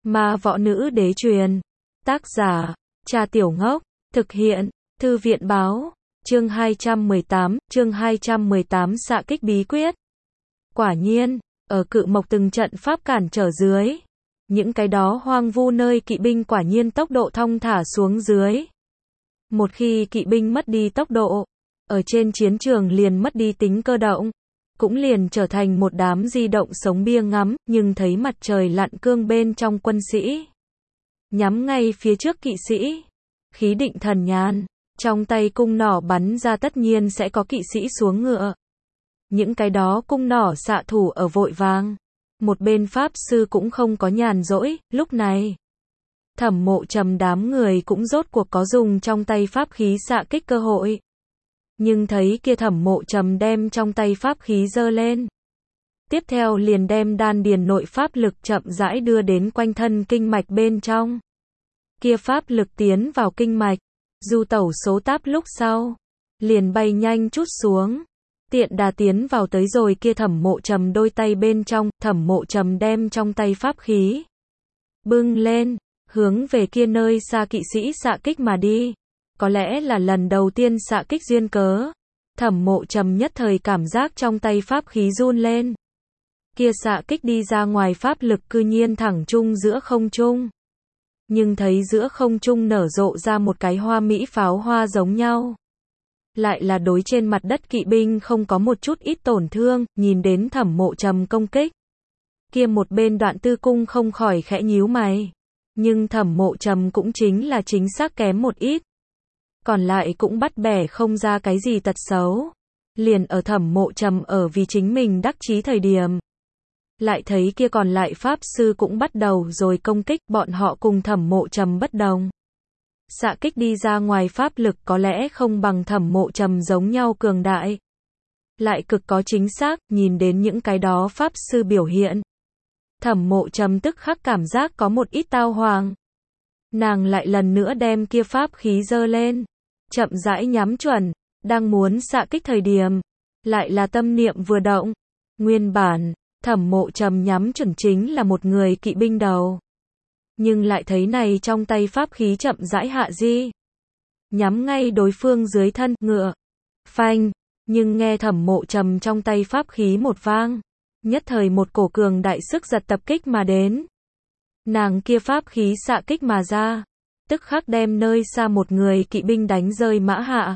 Ma Võ Nữ Đế truyền. Tác giả, Cha Tiểu Ngốc. Thực hiện, Thư viện Báo. Chương 218, xạ kích bí quyết. Quả nhiên, ở Cự Mộc từng trận pháp cản trở dưới, những cái đó hoang vu nơi kỵ binh quả nhiên tốc độ thong thả xuống dưới. Một khi kỵ binh mất đi tốc độ, ở trên chiến trường liền mất đi tính cơ động, cũng liền trở thành một đám di động sống bia ngắm, nhưng thấy mặt trời lặn cương bên trong quân sĩ. Nhắm ngay phía trước kỵ sĩ, khí định thần nhàn, trong tay cung nỏ bắn ra tất nhiên sẽ có kỵ sĩ xuống ngựa. Những cái đó cung nỏ xạ thủ ở vội vàng. Một bên pháp sư cũng không có nhàn rỗi, lúc này. Thẩm Mộ Trầm đám người cũng rốt cuộc có dùng trong tay pháp khí xạ kích cơ hội. Nhưng thấy kia Thẩm Mộ Trầm đem trong tay pháp khí giơ lên. Tiếp theo liền đem đan điền nội pháp lực chậm rãi đưa đến quanh thân kinh mạch bên trong. Kia pháp lực tiến vào kinh mạch, du tẩu số táp lúc sau, liền bay nhanh chút xuống. Tiện đà tiến vào tới rồi kia Thẩm Mộ Trầm đôi tay bên trong, Thẩm Mộ Trầm đem trong tay pháp khí bưng lên, hướng về kia nơi xa kỵ sĩ xạ kích mà đi. Có lẽ là lần đầu tiên xạ kích duyên cớ, Thẩm Mộ Trầm nhất thời cảm giác trong tay pháp khí run lên. Kia xạ kích đi ra ngoài pháp lực cư nhiên thẳng trung giữa không trung. Nhưng thấy giữa không trung nở rộ ra một cái hoa mỹ pháo hoa giống nhau. Lại là đối trên mặt đất kỵ binh không có một chút ít tổn thương, nhìn đến Thẩm Mộ Trầm công kích. Kia một bên Đoạn Tư Cung không khỏi khẽ nhíu mày. Nhưng Thẩm Mộ Trầm cũng chính là chính xác kém một ít. Còn lại cũng bắt bẻ không ra cái gì tật xấu. Liền ở Thẩm Mộ Trầm ở vì chính mình đắc chí thời điểm. Lại thấy kia còn lại pháp sư cũng bắt đầu rồi công kích, bọn họ cùng Thẩm Mộ Trầm bất đồng. Xạ kích đi ra ngoài pháp lực có lẽ không bằng Thẩm Mộ Trầm giống nhau cường đại. Lại cực có chính xác, nhìn đến những cái đó pháp sư biểu hiện. Thẩm Mộ Trầm tức khắc cảm giác có một ít tao hoàng. Nàng lại lần nữa đem kia pháp khí giơ lên. Chậm rãi nhắm chuẩn, đang muốn xạ kích thời điểm. Lại là tâm niệm vừa động. Nguyên bản, Thẩm Mộ Trầm nhắm chuẩn chính là một người kỵ binh đầu. Nhưng lại thấy này trong tay pháp khí chậm rãi hạ di. Nhắm ngay đối phương dưới thân ngựa. Phanh, nhưng nghe Thẩm Mộ Trầm trong tay pháp khí một vang. Nhất thời một cổ cường đại sức giật tập kích mà đến. Nàng kia pháp khí xạ kích mà ra. Tức khắc đem nơi xa một người kỵ binh đánh rơi mã hạ.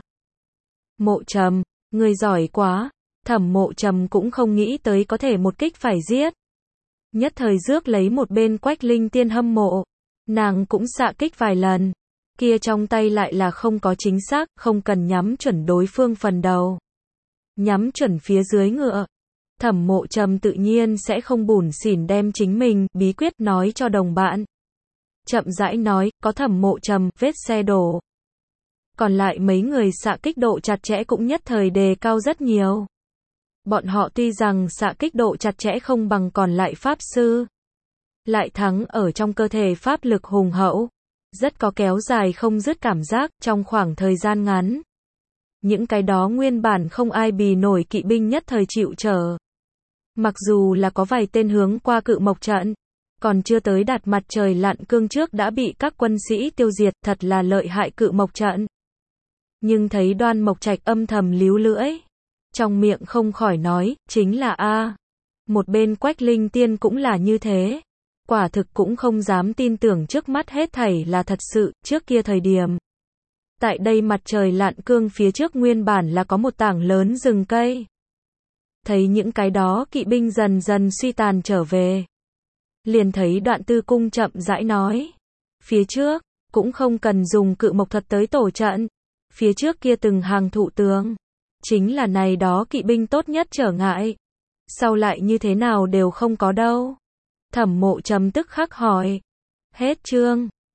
Mộ Trầm, người giỏi quá. Thẩm Mộ Trầm cũng không nghĩ tới có thể một kích phải giết. Nhất thời rước lấy một bên Quách Linh Tiên hâm mộ. Nàng cũng xạ kích vài lần. Kia trong tay lại là không có chính xác, không cần nhắm chuẩn đối phương phần đầu. Nhắm chuẩn phía dưới ngựa. Thẩm Mộ Trầm tự nhiên sẽ không bủn xỉn đem chính mình bí quyết nói cho đồng bạn. Chậm rãi nói, có Thẩm Mộ Trầm, vết xe đổ. Còn lại mấy người xạ kích độ chặt chẽ cũng nhất thời đề cao rất nhiều. Bọn họ tuy rằng xạ kích độ chặt chẽ không bằng còn lại pháp sư, lại thắng ở trong cơ thể pháp lực hùng hậu, rất có kéo dài không dứt cảm giác trong khoảng thời gian ngắn. Những cái đó nguyên bản không ai bì nổi kỵ binh nhất thời chịu trở. Mặc dù là có vài tên hướng qua Cự Mộc trận, còn chưa tới đạt mặt trời lặn cương trước đã bị các quân sĩ tiêu diệt, thật là lợi hại Cự Mộc trận. Nhưng thấy Đoan Mộc Trạch âm thầm líu lưỡi. Trong miệng không khỏi nói, chính là A. Một bên Quách Linh Tiên cũng là như thế. Quả thực cũng không dám tin tưởng trước mắt hết thảy là thật sự, trước kia thời điểm. Tại đây mặt trời lặn cương phía trước nguyên bản là có một tảng lớn rừng cây. Thấy những cái đó kỵ binh dần dần suy tàn trở về. Liền thấy Đoạn Tư Cung chậm rãi nói. Phía trước, cũng không cần dùng Cự Mộc thuật tới tổ trận. Phía trước kia từng hàng thụ tường. Chính là này đó kỵ binh tốt nhất trở ngại. Sau lại như thế nào đều không có đâu. Thẩm Mộ Trầm tức khắc hỏi. Hết chương.